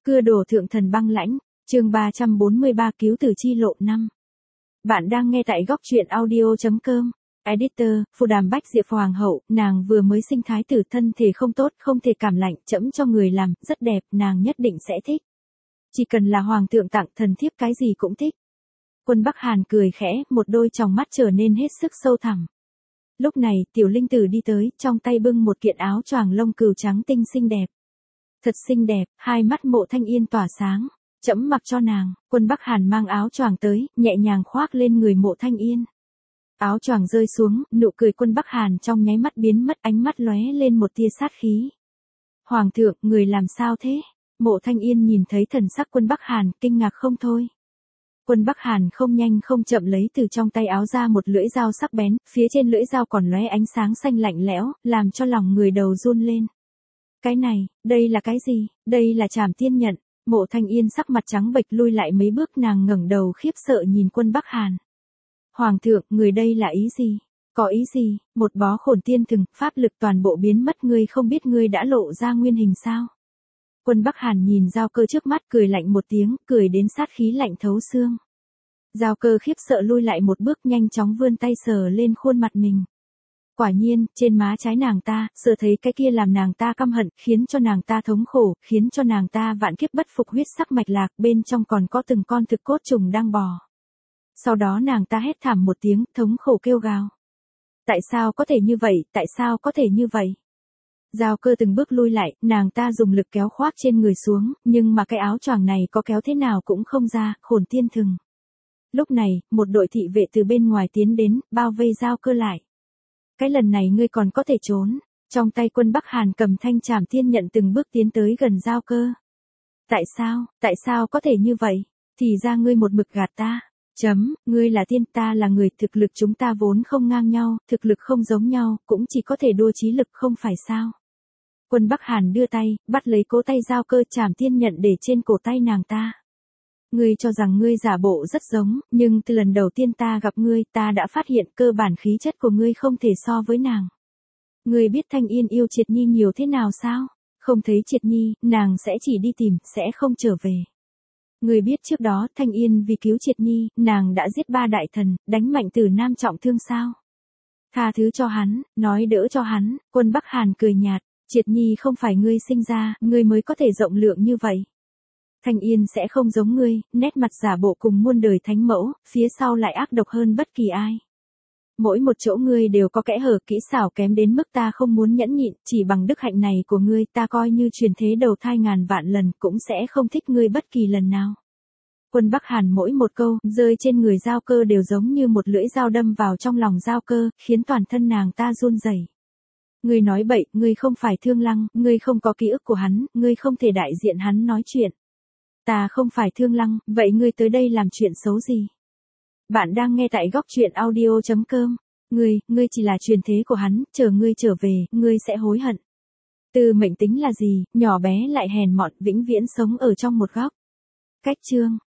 Cưa đổ thượng thần băng lãnh, chương 343 cứu tử chi lộ 5. Bạn đang nghe tại góc truyện audio.com. Editor, Phù Đàm Bách Diệp Hoàng hậu, nàng vừa mới sinh thái tử, thân thể không tốt, không thể cảm lạnh, trẫm cho người làm, rất đẹp, nàng nhất định sẽ thích. Chỉ cần là hoàng thượng tặng, thần thiếp cái gì cũng thích. Quân Bắc Hàn cười khẽ, một đôi tròng mắt trở nên hết sức sâu thẳm. Lúc này, tiểu linh tử đi tới, trong tay bưng một kiện áo choàng lông cừu trắng tinh xinh đẹp. Thật xinh đẹp, hai mắt Mộ Thanh Yên tỏa sáng. Trẫm mặc cho nàng. Quân Bắc Hàn mang áo choàng tới, nhẹ nhàng khoác lên người Mộ Thanh Yên. Áo choàng rơi xuống, nụ cười Quân Bắc Hàn trong nháy mắt biến mất, ánh mắt lóe lên một tia sát khí. Hoàng thượng, người làm sao thế? Mộ Thanh Yên nhìn thấy thần sắc Quân Bắc Hàn, kinh ngạc không thôi. Quân Bắc Hàn không nhanh không chậm lấy từ trong tay áo ra một lưỡi dao sắc bén, phía trên lưỡi dao còn lóe ánh sáng xanh lạnh lẽo, làm cho lòng người đầu run lên. Cái này, đây là cái gì? Đây là Trảm Tiên Nhận. Mộ Thanh Yên sắc mặt trắng bệch lui lại mấy bước, nàng ngẩng đầu khiếp sợ nhìn Quân Bắc Hàn. Hoàng thượng, người đây là ý gì? Có ý gì? Một bó khổn tiên thừng, pháp lực toàn bộ biến mất, ngươi không biết ngươi đã lộ ra nguyên hình sao? Quân Bắc Hàn nhìn Giao Cơ trước mắt, cười lạnh một tiếng, cười đến sát khí lạnh thấu xương. Giao Cơ khiếp sợ lui lại một bước, nhanh chóng vươn tay sờ lên khuôn mặt mình. Quả nhiên, trên má trái nàng ta, sờ thấy cái kia làm nàng ta căm hận, khiến cho nàng ta thống khổ, khiến cho nàng ta vạn kiếp bất phục, huyết sắc mạch lạc, bên trong còn có từng con thực cốt trùng đang bò. Sau đó nàng ta hét thảm một tiếng, thống khổ kêu gào. Tại sao có thể như vậy, tại sao có thể như vậy? Giao Cơ từng bước lui lại, nàng ta dùng lực kéo khoác trên người xuống, nhưng mà cái áo choàng này có kéo thế nào cũng không ra, khổn tiên thừng. Lúc này, một đội thị vệ từ bên ngoài tiến đến, bao vây Giao Cơ lại. Cái lần này ngươi còn có thể trốn. Trong tay Quân Bắc Hàn cầm thanh Trảm Tiên Nhận từng bước tiến tới gần Giao Cơ. Tại sao có thể như vậy? Thì ra ngươi một mực gạt ta. Ngươi là tiên, ta là người, thực lực chúng ta vốn không ngang nhau, thực lực không giống nhau, cũng chỉ có thể đua chí lực, không phải sao? Quân Bắc Hàn đưa tay, bắt lấy cổ tay Giao Cơ, Trảm Tiên Nhận để trên cổ tay nàng ta. Ngươi cho rằng ngươi giả bộ rất giống, nhưng từ lần đầu tiên ta gặp ngươi, ta đã phát hiện cơ bản khí chất của ngươi không thể so với nàng. Ngươi biết Thanh Yên yêu Triệt Nhi nhiều thế nào sao? Không thấy Triệt Nhi, nàng sẽ chỉ đi tìm, sẽ không trở về. Ngươi biết trước đó, Thanh Yên vì cứu Triệt Nhi, nàng đã giết 3 đại thần, đánh Mạnh Tử Nam trọng thương sao? Tha thứ cho hắn, nói đỡ cho hắn. Quân Bắc Hàn cười nhạt, Triệt Nhi không phải ngươi sinh ra, ngươi mới có thể rộng lượng như vậy. Thanh Yên sẽ không giống ngươi, nét mặt giả bộ cùng muôn đời thánh mẫu, phía sau lại ác độc hơn bất kỳ ai. Mỗi một chỗ ngươi đều có kẽ hở, kỹ xảo kém đến mức ta không muốn nhẫn nhịn, chỉ bằng đức hạnh này của ngươi, ta coi như truyền thế đầu thai ngàn vạn lần cũng sẽ không thích ngươi bất kỳ lần nào. Quân Bắc Hàn mỗi một câu rơi trên người Giao Cơ đều giống như một lưỡi dao đâm vào trong lòng Giao Cơ, khiến toàn thân nàng ta run rẩy. Ngươi nói bậy, ngươi không phải Thương Lăng, ngươi không có ký ức của hắn, ngươi không thể đại diện hắn nói chuyện. Ta không phải Thương Lăng, vậy ngươi tới đây làm chuyện xấu gì? Bạn đang nghe tại góc truyện audio.com. Ngươi chỉ là truyền thế của hắn, chờ ngươi trở về, ngươi sẽ hối hận. Tư mệnh tính là gì, nhỏ bé lại hèn mọn, vĩnh viễn sống ở trong một góc. Cách chương.